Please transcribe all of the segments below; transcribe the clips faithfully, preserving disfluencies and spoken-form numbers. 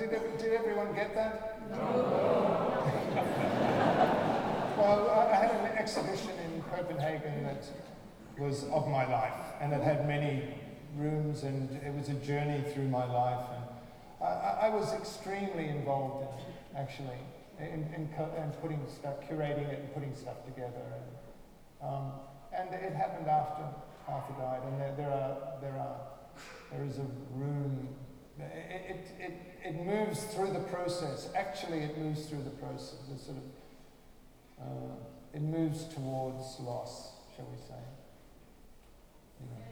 did, did everyone get that? No. Well, I had an exhibition in Copenhagen that was of my life, and it had many rooms, and it was a journey through my life. And I, I was extremely involved in it, actually, in, in, in putting stuff, curating it and putting stuff together. And, um, and it happened after Arthur died, and there, there are there are there is a room. It, it it it moves through the process. Actually, it moves through the process. It sort of uh, it moves towards loss, shall we say? You know.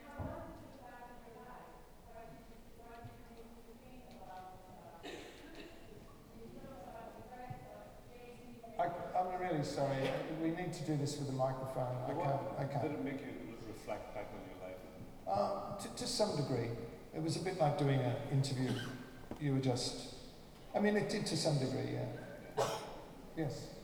I, I'm really sorry. We need to do this with a microphone. I can't. I can't. Did it make you reflect back on your life? Uh, to, to some degree. It was a bit like doing an interview. You were just... I mean, it did to some degree, yeah. Yes.